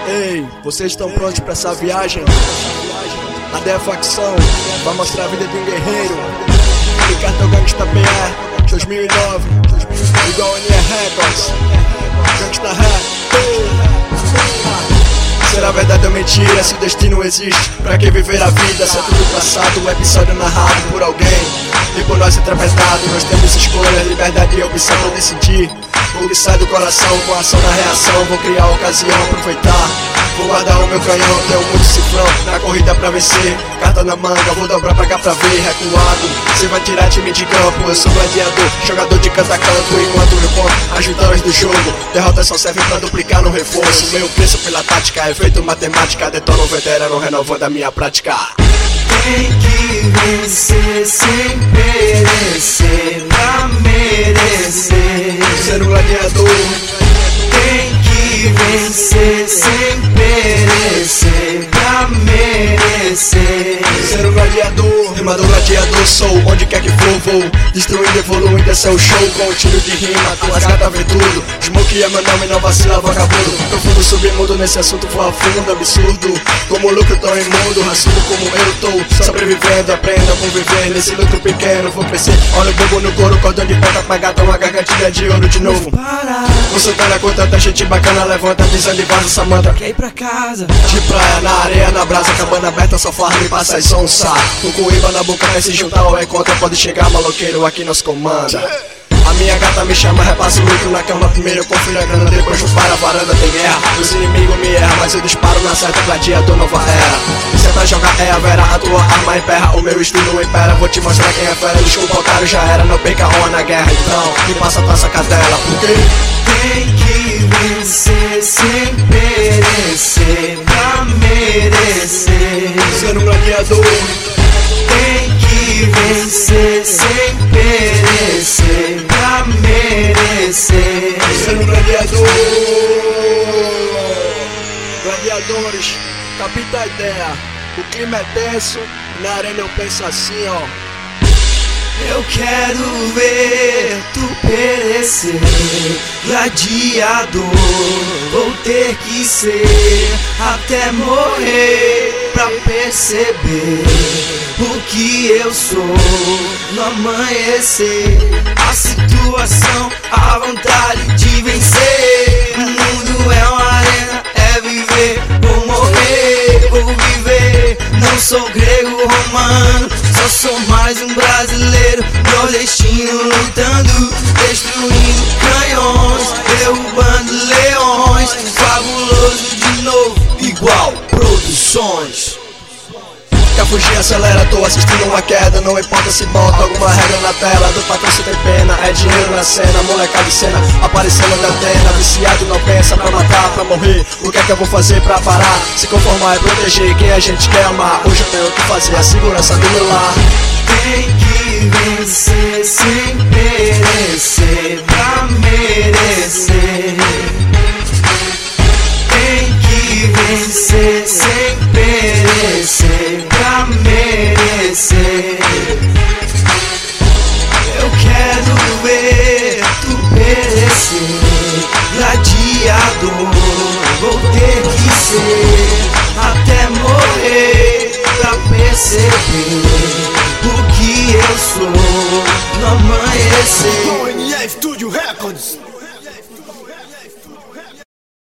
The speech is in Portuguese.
Ei, vocês estão prontos pra essa viagem? A DEA Facção vai mostrar a vida de um guerreiro. Ricardo Gangsta PR 2009, igual a Nia Records. Gangsta Rap. Será verdade ou mentira se o destino existe? Pra que viver a vida se é tudo passado? Um episódio narrado por alguém e por nós interpretado. Nós temos escolha, liberdade e opção pra decidir. O que sai do coração com ação na reação. Vou criar a ocasião, aproveitar. Vou guardar o meu canhão, tenho muito cifrão na corrida pra vencer. Carta na manga, vou dobrar pra cá pra ver. Recuado, cê vai tirar time de campo. Eu sou gladiador, jogador de canto-a-canto. Enquanto eu conto as vitórias do jogo, derrotas só servem pra duplicar no reforço. Meu preço pela tática é feito matemática. Detono um veterano, renovando a minha prática. Tem que vencer sem perecer, pra merecer. Ser um gladiador. Tem que vencer sem perecer, pra merecer. Ser um gladiador, rimador gladiador sou. Onde quer que for vou, destruindo, evoluindo, esse é o show. Com o tiro de rima, com as gatas vê tudo. Smoke é meu nome, não vacila, vagabundo. Profundo, submundo, nesse assunto vou a fundo. Absurdo, como lucro tão imundo. Raçudo como eu tô, sobrevivendo. Aprendo a conviver nesse lucro pequeno. Vou crescer, olha o bobo no couro. Cordão de pedra pra gata, uma gargantilha de ouro de novo. Vou soltar na conta, tá gente bacana. Levanta, visão de vaso, Samanta. Quer ir pra casa? De praia, na areia, na brasa, cabana aberta, só farra e passa as onça. Com coíba na boca, vai se juntar ou é contra. Pode chegar, maloqueiro, aqui nós comanda. A minha gata me chama, repasso o lucro na cama. Primeiro eu confiro a grana, depois eu paro a varanda, tem guerra. Os inimigos me erram, mas eu disparo na certa, gladiador, nova era. Se é pra jogar é a vera, a tua arma emperra. O meu estilo impera, vou te mostrar quem é fera. Desculpa, otário, já era, não perca a honra na guerra. Então, me passa a taça cadela, porque tem que vencer sem perecer, pra merecer. ser um gladiador. Tem que vencer sem perecer, pra merecer. Ser um gladiador. Gladiadores, capta a ideia. O clima é tenso, na arena eu penso assim, ó. Eu quero ver tu perecer, gladiador. Vou ter que ser até morrer pra perceber o que eu sou no amanhecer. A situação, a vontade de vencer. O mundo é uma arena, é viver ou morrer. Vou viver, não sou grego romano, só sou mais um brasileiro nordestino lutando, destruindo canhões, derrubando leões. Fabuloso de novo, igual Produções. Quer fugir, acelera, tô assistindo uma queda. Não importa se bota alguma regra na tela. Do patrão se tem pena, é dinheiro na cena. Molecada de cena, aparecendo da antena. Viciado não pensa pra matar, pra morrer. O que é que eu vou fazer pra parar? Se conformar é proteger quem a gente quer amar. Hoje eu tenho o que fazer, a segurança do meu lar. Tem que vencer sem perecer, pra merecer. Tem que vencer sem perecer, pra merecer. Eu quero ver tu perecer, gladiador. Vou ter que ser até morrer pra perceber o que eu sou no amanhecer. NF Studio Records.